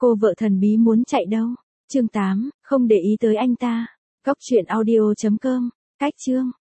Cô vợ thần bí muốn chạy đâu? Chương 8, không để ý tới anh ta. Cóc truyện audio.com. Cách chương